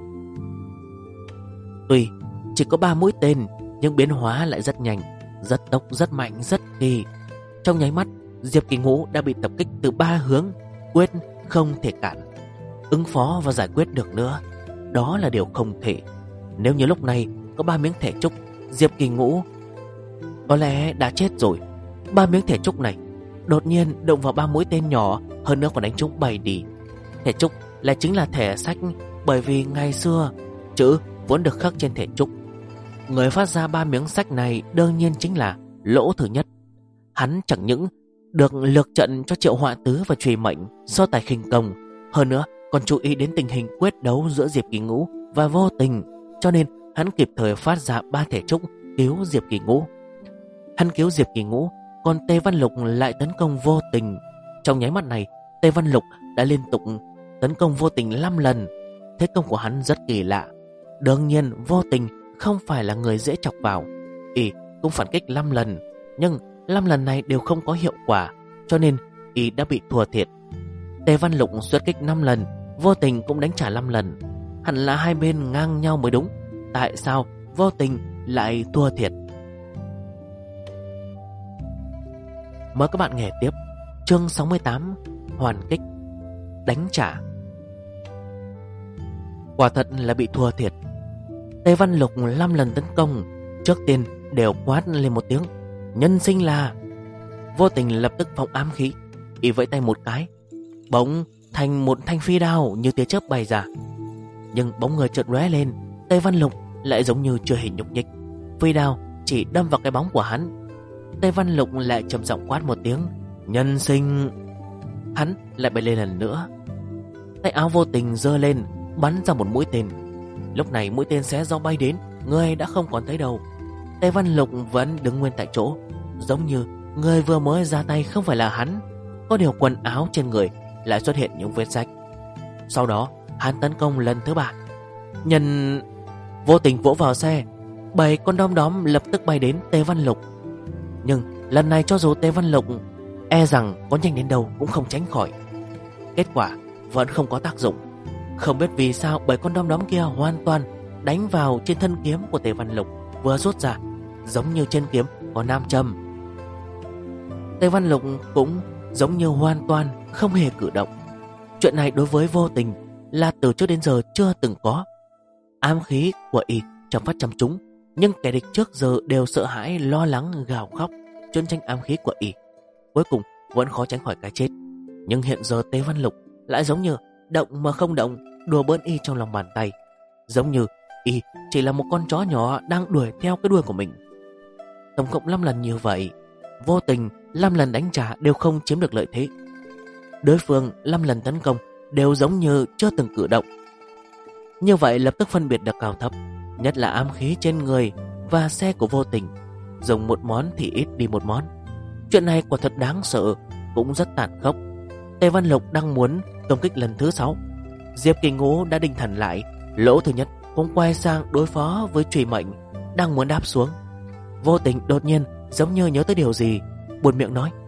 Tuy chỉ có 3 mũi tên, nhưng biến hóa lại rất nhanh, rất tốc, rất mạnh, rất kỳ. Trong nháy mắt, Diệp Kỳ Ngũ đã bị tập kích từ 3 hướng, quyết không thể cản, ứng phó và giải quyết được nữa. Đó là điều không thể. Nếu như lúc này có 3 miếng thẻ trúc, Diệp Kỳ Ngũ có lẽ đã chết rồi. 3 miếng thẻ trúc này đột nhiên đụng vào 3 mũi tên nhỏ, hơn nữa còn đánh trúng bay đi. Thẻ trúc là chính là thẻ sách, bởi vì ngày xưa chữ vốn được khắc trên thẻ trúc. Người phát ra 3 miếng sách này đương nhiên chính là Lỗ Thứ Nhất. Hắn chẳng những được lược trận cho Triệu Họa Tứ và Trùy Mệnh so tài khinh công, hơn nữa còn chú ý đến tình hình quyết đấu giữa Diệp Kỳ Ngũ và Vô Tình, cho nên hắn kịp thời phát ra 3 thẻ trúc cứu Diệp Kỳ Ngũ. Hắn cứu Diệp Kỳ Ngũ, còn Tề Văn Lục lại tấn công Vô Tình. Trong nháy mắt này, Tề Văn Lục đã liên tục tấn công Vô Tình 5 lần. Thế công của hắn rất kỳ lạ. Đương nhiên Vô Tình không phải là người dễ chọc vào, y cũng phản kích 5 lần, nhưng 5 lần này đều không có hiệu quả, cho nên y đã bị thua thiệt. Tề Văn Lục xuất kích 5 lần, Vô Tình cũng đánh trả 5 lần. Hẳn là hai bên ngang nhau mới đúng. Tại sao Vô Tình lại thua thiệt? Mời các bạn nghe tiếp chương 68, Hoàn Kích, Đánh Trả. Quả thật là bị thua thiệt. Tề Văn Lục 5 lần tấn công, trước tiên đều quát lên một tiếng nhân sinh là. Vô Tình lập tức phóng ám khí, y vẫy tay một cái, bỗng thành một thanh phi đao như tia chớp bay ra. Nhưng bóng người chợt lóe lên, Tề Văn Lục lại giống như chưa hề nhúc nhích, phi đao chỉ đâm vào cái bóng của hắn. Tề Văn Lục lại trầm giọng quát một tiếng nhân sinh. Hắn lại bay lên lần nữa, tay áo Vô Tình giơ lên, bắn ra một mũi tên. Lúc này mũi tên xé gió bay đến, người đã không còn thấy đâu. Tề Văn Lục vẫn đứng nguyên tại chỗ, giống như người vừa mới ra tay không phải là hắn. Có điều quần áo trên người lại xuất hiện những vết rách. Sau đó hắn tấn công lần thứ 3. Nhân Vô Tình vỗ vào xe, 7 con đom đóm lập tức bay đến Tề Văn Lục. Nhưng lần này cho dù Tề Văn Lục e rằng có nhanh đến đâu cũng không tránh khỏi. Kết quả vẫn không có tác dụng. Không biết vì sao 7 con đom đóm kia hoàn toàn đánh vào trên thân kiếm của Tề Văn Lục vừa rút ra, giống như trên kiếm có nam châm. Tề Văn Lục cũng giống như hoàn toàn không hề cử động. Chuyện này đối với Vô Tình là từ trước đến giờ chưa từng có. Ám khí của y trăm phát trăm trúng, nhưng kẻ địch trước giờ đều sợ hãi, lo lắng, gào khóc trốn tránh ám khí của y, cuối cùng vẫn khó tránh khỏi cái chết. Nhưng hiện giờ Tề Văn Lục lại giống như động mà không động, đùa bỡn y trong lòng bàn tay, giống như y chỉ là một con chó nhỏ đang đuổi theo cái đuôi của mình. Tổng cộng 5 lần như vậy, Vô Tình 5 lần đánh trả đều không chiếm được lợi thế. Đối phương 5 lần tấn công đều giống như chưa từng cử động. Như vậy lập tức phân biệt được cao thấp, nhất là ám khí trên người và xe của Vô Tình. Dùng một món thì ít đi một món. Chuyện này quả thật đáng sợ, cũng rất tàn khốc. Tề Văn Lục đang muốn công kích lần thứ 6. Diệp Kỳ Ngũ đã định thần lại. Lỗ thứ nhất cũng quay sang đối phó với Trùy Mệnh, đang muốn đáp xuống. Vô Tình đột nhiên giống như nhớ tới điều gì, buột miệng nói: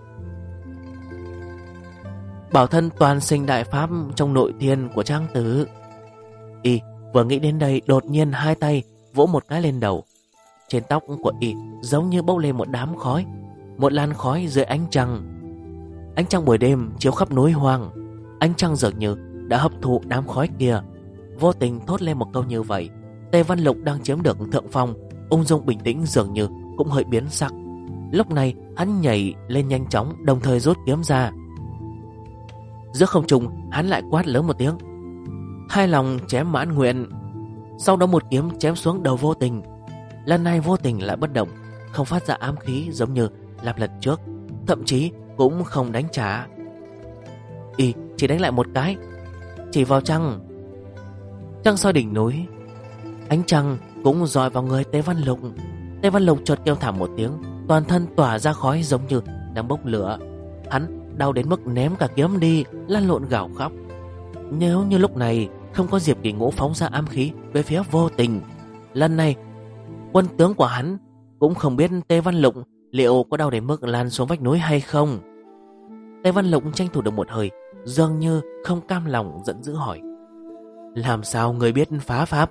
bảo thân toàn sinh đại pháp trong nội thiên của Trang tử. Y vừa nghĩ đến đây, đột nhiên hai tay vỗ một cái lên đầu. Trên tóc của Y giống như bốc lên một đám khói, một làn khói dưới ánh trăng. Ánh trăng buổi đêm chiếu khắp núi hoang. Ánh trăng dường như đã hấp thụ đám khói kia. Vô Tình thốt lên một câu như vậy. Tề Văn Lục đang chiếm được thượng phong, ung dung bình tĩnh dường như cũng hơi biến sắc. Lúc này hắn nhảy lên nhanh chóng, đồng thời rút kiếm ra. Giữa không trung hắn lại quát lớn một tiếng: hai lòng chém mãn nguyện. Sau đó một kiếm chém xuống đầu Vô Tình. Lần này Vô Tình lại bất động, không phát ra ám khí giống như làm lần trước, thậm chí cũng không đánh trả. Y chỉ đánh lại một cái, chỉ vào trăng. Trăng soi đỉnh núi, ánh trăng cũng dọi vào người Tề Văn Lục. Tề Văn Lục chợt kêu thảm một tiếng, toàn thân tỏa ra khói giống như đang bốc lửa. Hắn đau đến mức ném cả kiếm đi, lăn lộn gào khóc. Nếu như lúc này không có Diệp Kỳ Ngũ phóng ra ám khí về phía Vô Tình, lần này quân tướng của hắn cũng không biết Tề Văn Lục liệu có đau đến mức lan xuống vách núi hay không. Tề Văn Lục tranh thủ được một hơi, dường như không cam lòng, giận dữ hỏi: làm sao người biết phá pháp?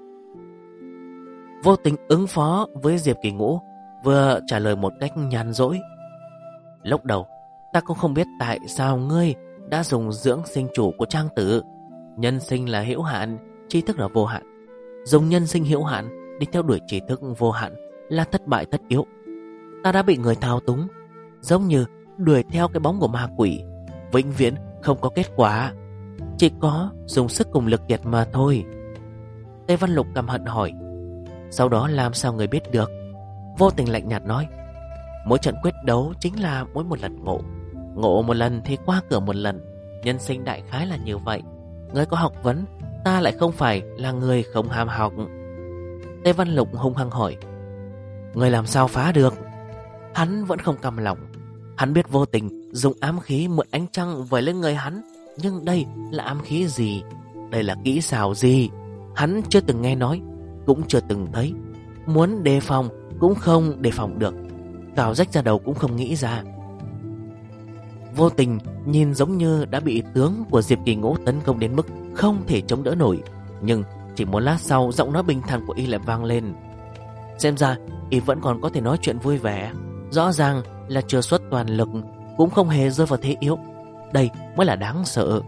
Vô Tình ứng phó với Diệp Kỳ Ngũ, vừa trả lời một cách nhàn rỗi: lúc đầu ta cũng không biết tại sao ngươi đã dùng dưỡng sinh chủ của Trang tử. Nhân sinh là hữu hạn, tri thức là vô hạn. Dùng nhân sinh hữu hạn đi theo đuổi tri thức vô hạn là thất bại tất yếu. Ta đã bị người thao túng, giống như đuổi theo cái bóng của ma quỷ, vĩnh viễn không có kết quả, chỉ có dùng sức cùng lực kiệt mà thôi. Tề Văn Lục căm hận hỏi: sau đó làm sao người biết được? Vô Tình lạnh nhạt nói: mỗi trận quyết đấu chính là mỗi một lần ngộ. Ngộ một lần thì qua cửa một lần. Nhân sinh đại khái là như vậy. Ngươi có học vấn, ta lại không phải là người không ham học. Tề Văn Lục hung hăng hỏi: ngươi làm sao phá được? Hắn vẫn không cam lòng. Hắn biết Vô Tình dùng ám khí mượn ánh trăng vẩy lên người hắn, nhưng đây là ám khí gì? Đây là kỹ xảo gì? Hắn chưa từng nghe nói, cũng chưa từng thấy. Muốn đề phòng cũng không đề phòng được, cào rách ra đầu cũng không nghĩ ra. Vô Tình nhìn giống như đã bị tướng của Diệp Kỳ Ngũ tấn công đến mức không thể chống đỡ nổi. Nhưng chỉ một lát sau, giọng nói bình thản của Y lại vang lên. Xem ra Y vẫn còn có thể nói chuyện vui vẻ. Rõ ràng là chưa xuất toàn lực, cũng không hề rơi vào thế yếu. Đây mới là đáng sợ.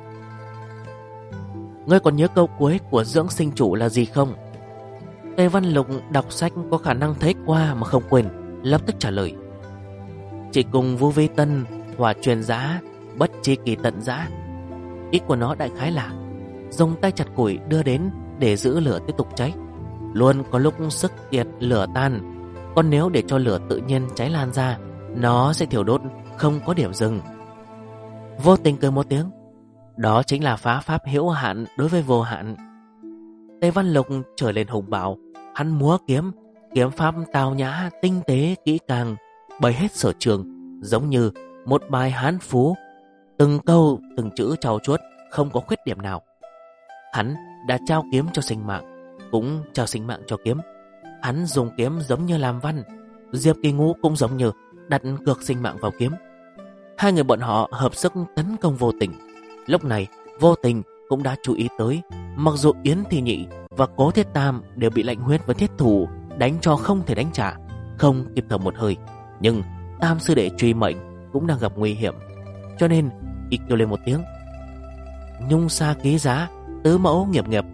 Ngươi còn nhớ câu cuối của dưỡng sinh chủ là gì không? Tề Văn Lục đọc sách có khả năng thấy qua mà không quên, lập tức trả lời: chỉ cùng Vu Vi Tân hỏa truyền giá, bất chi kỳ tận giã. Ý của nó đại khái là dùng tay chặt củi đưa đến để giữ lửa tiếp tục cháy. Luôn có lúc sức kiệt lửa tan, còn nếu để cho lửa tự nhiên cháy lan ra, nó sẽ thiêu đốt không có điểm dừng. Vô Tình cười một tiếng: đó chính là phá pháp hữu hạn đối với vô hạn. Tề Văn Lục trở lên hùng bạo. Hắn múa kiếm, kiếm pháp tào nhã, tinh tế, kỹ càng, bày hết sở trường, giống như một bài hán phú, từng câu từng chữ trau chuốt, không có khuyết điểm nào. Hắn đã trao kiếm cho sinh mạng, cũng trao sinh mạng cho kiếm. Hắn dùng kiếm giống như làm văn. Diệp Kỳ Ngũ cũng giống như đặt cược sinh mạng vào kiếm. Hai người bọn họ hợp sức tấn công Vô Tình. Lúc này Vô Tình cũng đã chú ý tới, mặc dù Yến Thị Nhị và Cố Thiết Tam đều bị lạnh huyết và thiết thủ, đánh cho không thể đánh trả, không kịp thở một hơi, nhưng Tam sư đệ Truy Mệnh cũng đang gặp nguy hiểm. Cho nên Y kêu lên một tiếng: nhung sa ký giá, tứ mẫu nghiệp nghiệp.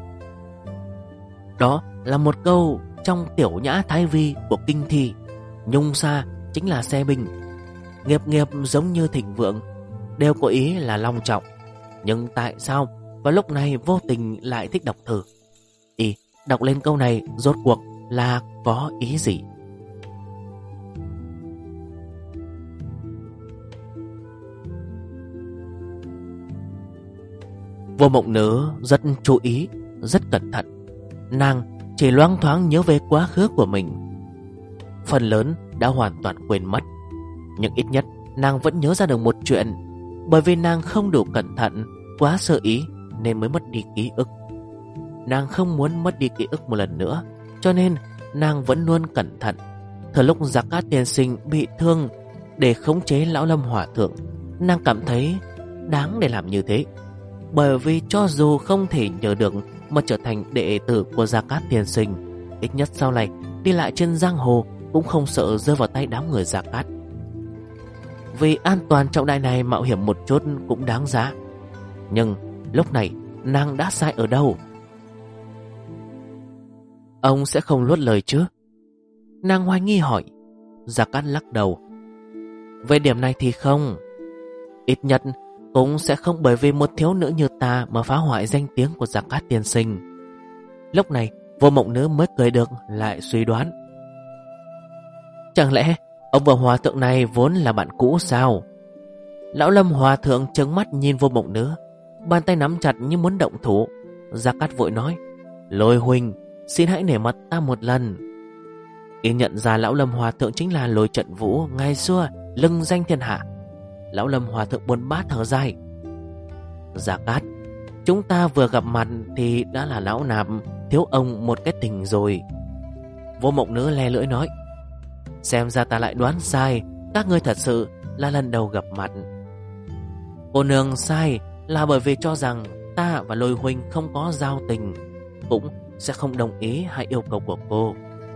Đó là một câu trong Tiểu Nhã Thái Vi của kinh thi. Nhung sa chính là xe binh, nghiệp nghiệp giống như thịnh vượng, đều có ý là long trọng. Nhưng tại sao vào lúc này Vô Tình lại thích đọc thơ? Y đọc lên câu này rốt cuộc là có ý gì? Vô Mộng Nữ rất chú ý, rất cẩn thận. Nàng chỉ loáng thoáng nhớ về quá khứ của mình, phần lớn đã hoàn toàn quên mất. Nhưng ít nhất nàng vẫn nhớ ra được một chuyện. Bởi vì nàng không đủ cẩn thận, quá sơ ý, nên mới mất đi ký ức. Nàng không muốn mất đi ký ức một lần nữa, cho nên nàng vẫn luôn cẩn thận. Thời lúc Gia Cát tiên sinh bị thương để khống chế Lão Lâm Hòa Thượng, nàng cảm thấy đáng để làm như thế. Bởi vì cho dù không thể nhờ được mà trở thành đệ tử của Gia Cát tiên sinh, ít nhất sau này đi lại trên giang hồ cũng không sợ rơi vào tay đám người Gia Cát. Vì an toàn trọng đại này, mạo hiểm một chút cũng đáng giá. Nhưng lúc này nàng đã sai ở đâu? Ông sẽ không nuốt lời chứ? Nàng hoài nghi hỏi. Gia Cát lắc đầu. Về điểm này thì không. Ít nhất cũng sẽ không bởi vì một thiếu nữ như ta mà phá hoại danh tiếng của Gia Cát tiên sinh. Lúc này Vô Mộng Nữ mới cười được, lại suy đoán. Chẳng lẽ ông và hòa thượng này vốn là bạn cũ sao? Lão Lâm Hòa Thượng trừng mắt nhìn Vô Mộng Nữ, bàn tay nắm chặt như muốn động thủ. Gia Cát vội nói, Lôi huynh, xin hãy nể mặt ta một lần. Y nhận ra Lão Lâm Hòa Thượng chính là Lôi Trận Vũ ngày xưa lừng danh thiên hạ. Lão Lâm Hòa Thượng buồn bã thở dài. Gia Cát, chúng ta vừa gặp mặt thì đã là lão nạp thiếu ông một cái tình rồi. Vô Mộng Nữ le lưỡi nói, xem ra ta lại đoán sai, các ngươi thật sự là lần đầu gặp mặt. Cô nương sai là bởi vì cho rằng ta và Lôi huynh không có giao tình, cũng sẽ không đồng ý hai yêu cầu của cô.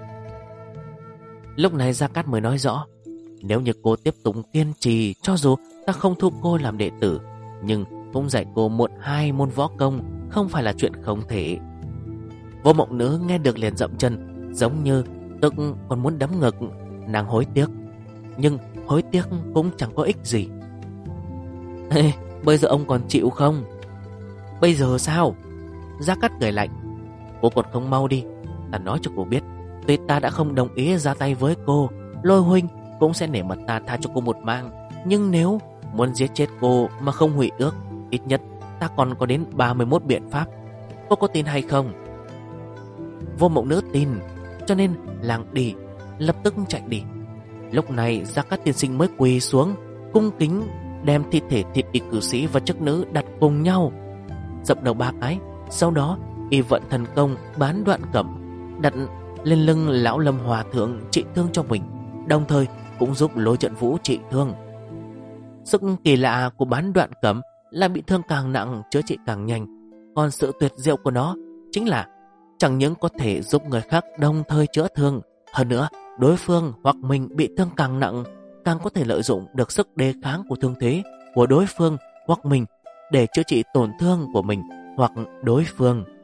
Lúc này Gia Cát mới nói rõ, nếu như cô tiếp tục kiên trì, cho dù ta không thu cô làm đệ tử, nhưng cũng dạy cô 1-2 môn võ công không phải là chuyện không thể. Vô Mộng Nữ nghe được liền dậm chân, giống như tức còn muốn đấm ngực. Nàng hối tiếc, nhưng hối tiếc cũng chẳng có ích gì. Ê, bây giờ ông còn chịu không? Bây giờ sao? Gia Cát cười lạnh. Cô còn không mau đi, ta nói cho cô biết, tuy ta đã không đồng ý ra tay với cô, Lôi huynh cũng sẽ nể mặt ta tha cho cô một mạng. Nhưng nếu muốn giết chết cô mà không hủy ước, ít nhất ta còn có đến 31 biện pháp. Cô có tin hay không? Vô Mộng Nữ tin, cho nên làng đi, lập tức chạy đi. Lúc này Gia Cát tiên sinh mới quỳ xuống, cung kính đem thi thể thịt y cử sĩ và chức nữ đặt cùng nhau, dập đầu 3 cái. Sau đó y vận thần công Bán Đoạn Cẩm đặt lên lưng Lão Lâm Hòa Thượng trị thương cho mình, đồng thời cũng giúp Lôi Trận Vũ trị thương. Sức kỳ lạ của Bán Đoạn Cẩm là bị thương càng nặng chữa trị càng nhanh, còn sự tuyệt diệu của nó chính là chẳng những có thể giúp người khác đồng thời chữa thương, hơn nữa đối phương hoặc mình bị thương càng nặng càng có thể lợi dụng được sức đề kháng của thương thế của đối phương hoặc mình để chữa trị tổn thương của mình hoặc đối phương.